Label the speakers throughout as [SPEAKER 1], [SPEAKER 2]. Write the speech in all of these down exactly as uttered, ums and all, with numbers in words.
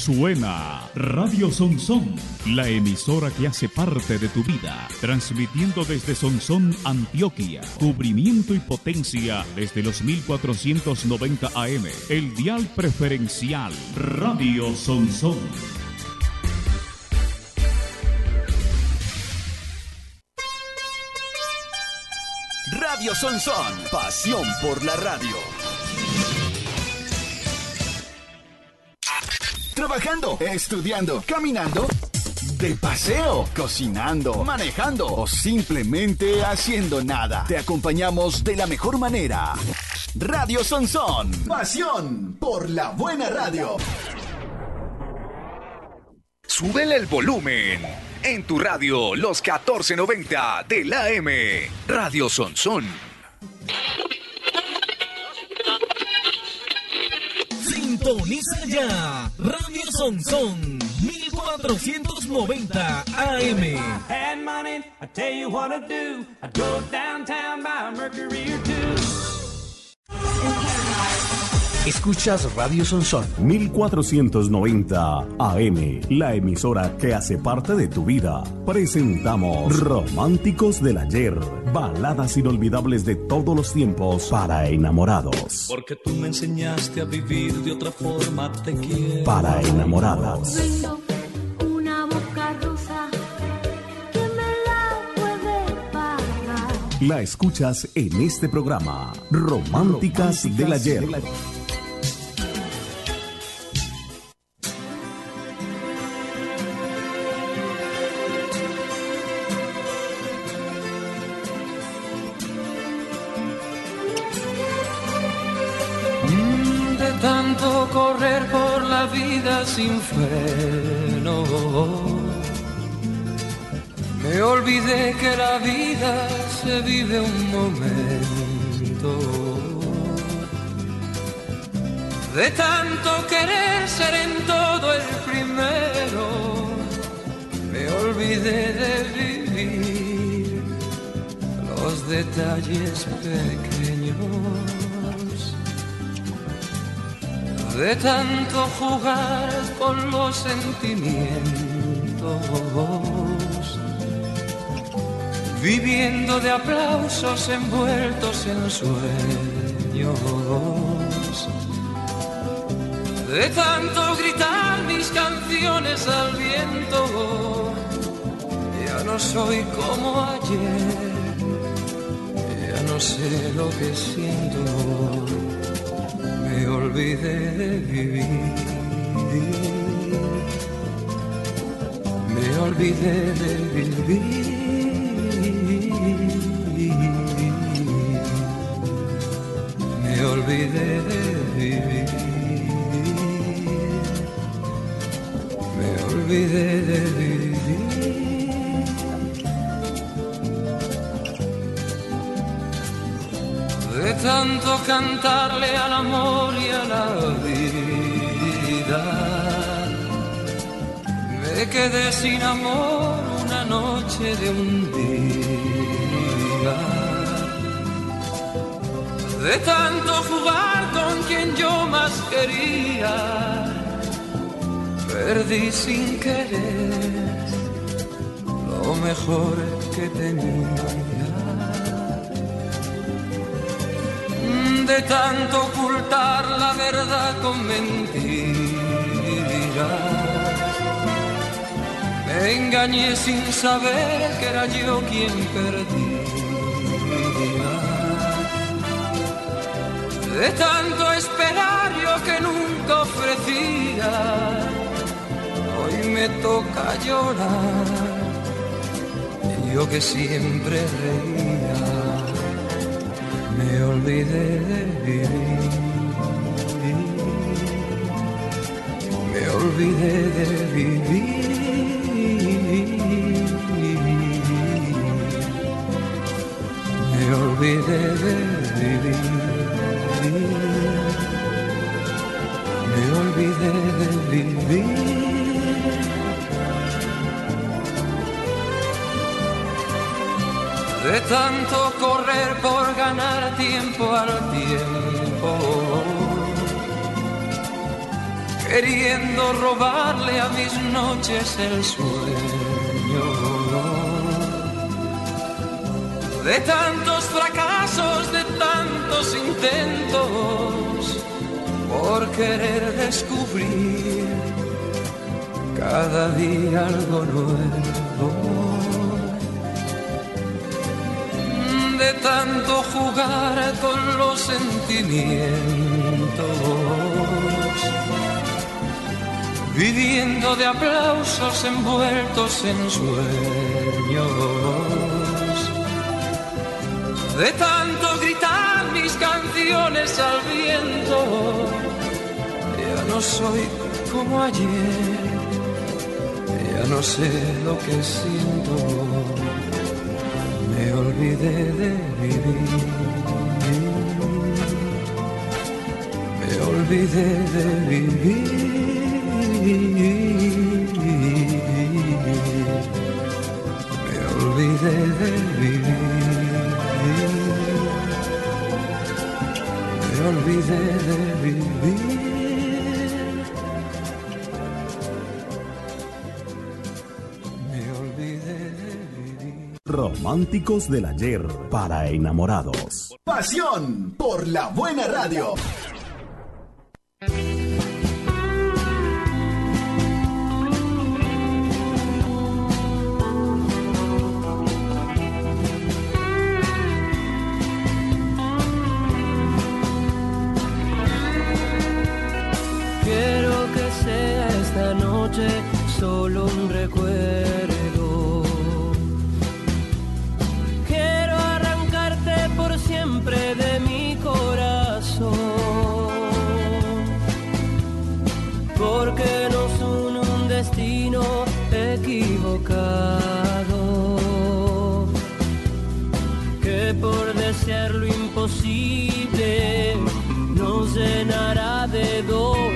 [SPEAKER 1] Suena Radio Sonsón, la emisora que hace parte de tu vida, transmitiendo desde Sonsón, Antioquia, cubrimiento y potencia desde los mil cuatrocientos noventa A M, el dial preferencial Radio Sonsón.
[SPEAKER 2] Radio Sonsón, pasión por la radio. Trabajando, estudiando, caminando, de paseo, cocinando, manejando o simplemente haciendo nada. Te acompañamos de la mejor manera. Radio Sonsón, pasión por la buena radio.
[SPEAKER 3] Súbele el volumen. En tu radio, los catorce noventa del A M. Radio Sonsón.
[SPEAKER 4] Sintoniza ya. Radio Sonsón, mil cuatrocientos noventa A M.
[SPEAKER 5] Had money, I tell you what I do. I go downtown by a Mercury or two.
[SPEAKER 6] Escuchas Radio Sonsón
[SPEAKER 7] mil cuatrocientos noventa A M, la emisora que hace parte de tu vida. Presentamos Románticos del Ayer, baladas inolvidables de todos los tiempos para enamorados.
[SPEAKER 8] Porque tú me enseñaste a vivir de otra forma, te quiero.
[SPEAKER 7] Para enamorados.
[SPEAKER 9] Tengo una boca rosa que me la puede pagar.
[SPEAKER 7] La escuchas en este programa, Románticas, Románticas del Ayer. Del ayer.
[SPEAKER 10] Correr por la vida sin freno, me olvidé que la vida se vive un momento. De tanto querer ser en todo el primero, me olvidé de vivir los detalles pequeños. De tanto jugar con los sentimientos, viviendo de aplausos envueltos en sueños, de tanto gritar mis canciones al viento, ya no soy como ayer, ya no sé lo que siento. Me olvidé de vivir, me olvidé de vivir, me olvidé de vivir, me olvidé de vivir. De tanto cantarle al amor y a la vida, me quedé sin amor una noche de un día. De tanto jugar con quien yo más quería, perdí sin querer lo mejor que tenía. De tanto ocultar la verdad con mentiras, me engañé sin saber que era yo quien perdía. De tanto esperar yo que nunca ofrecía, hoy me toca llorar, yo que siempre reía. Me olvidé de vivir, me olvidé de vivir, me olvidé de vivir, me olvidé de vivir. De tanto correr por ganar tiempo al tiempo, queriendo robarle a mis noches el sueño. De tantos fracasos, de tantos intentos, por querer descubrir cada día algo nuevo. De tanto jugar con los sentimientos, viviendo de aplausos envueltos en sueños. De tanto gritar mis canciones al viento, ya no soy como ayer, ya no sé lo que siento, me olvidé de vivir, me olvidé de vivir, me olvidé de vivir. Me olvidé de vivir. Me olvidé de vivir.
[SPEAKER 7] Románticos del ayer para enamorados.
[SPEAKER 2] Pasión por la buena radio.
[SPEAKER 11] Solo un recuerdo. Quiero arrancarte por siempre de mi corazón, porque nos une un destino equivocado, que por desear lo imposible nos llenará de dolor.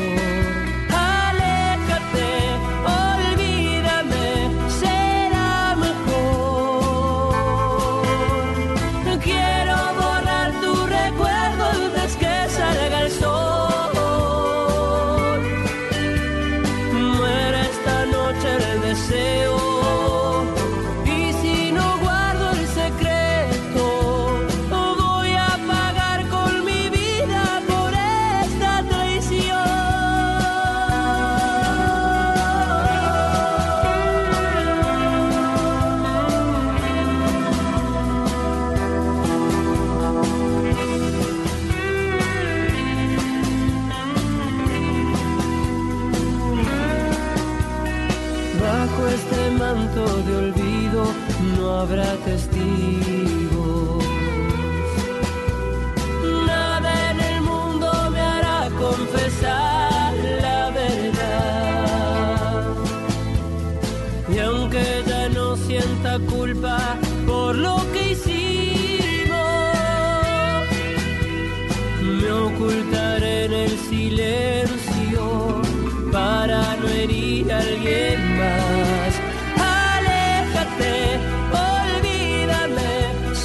[SPEAKER 11] Y si no guardo el secreto, voy a pagar con mi vida por esta traición. Bajo este manto de olvido no habrá testigos. Nada en el mundo me hará confesar la verdad. Y aunque ya no sienta culpa por lo que hicimos, me ocultaré en el silencio para no herir a alguien más. Aléjate, olvídame,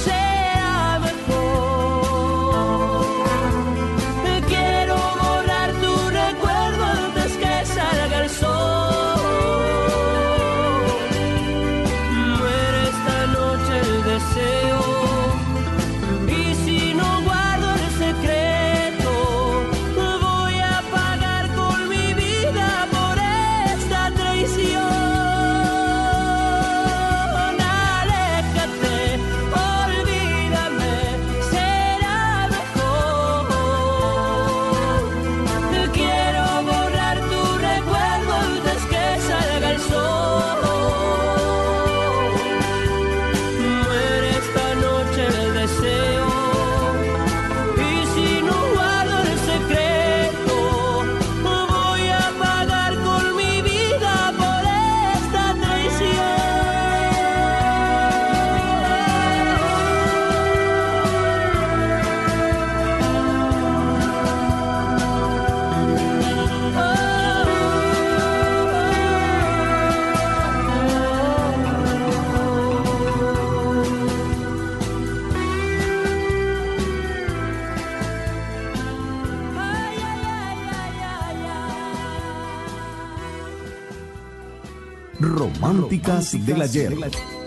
[SPEAKER 7] Románticas del ayer.